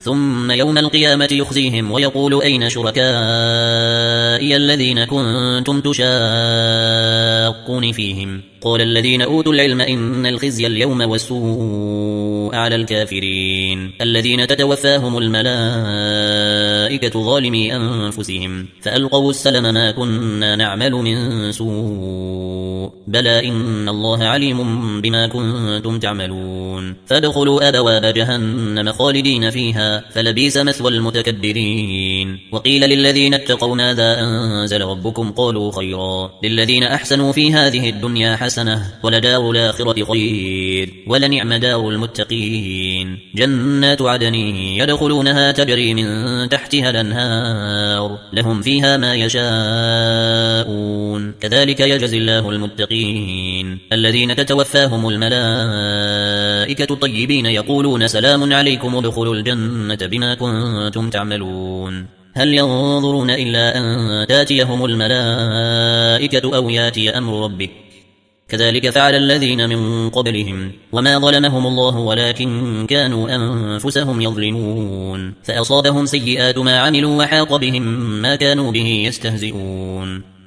ثم يوم القيامة يخزيهم ويقول أين شركائي الذين كنتم تشاقون فيهم قال الذين أوتوا العلم إن الخزي اليوم والسوء على الكافرين الذين تتوفاهم الملائكة ظالمي أنفسهم فألقوا السلم ما كنا نعمل من سوء بلى إن الله عليم بما كنتم تعملون فادخلوا أبواب جهنم خالدين فيها فلبئس مثوى المتكبرين وقيل للذين اتقوا ماذا أنزل ربكم قالوا خيرا للذين أحسنوا في هذه الدنيا حسنة ولدار الآخرة خير ولنعم دار المتقين جنات عدن يدخلونها تجري من تحتها الأنهار لهم فيها ما يشاءون كذلك يجزي الله المتقين الذين تتوفاهم الملائكة طيبين يقولون سلام عليكم ادخلوا الجنة بما كنتم تعملون هل ينظرون إلا أن تاتيهم الملائكة أو ياتي أمر ربك كذلك فعل الذين من قبلهم وما ظلمهم الله ولكن كانوا أنفسهم يظلمون فأصابهم سيئات ما عملوا وحاق بهم ما كانوا به يستهزئون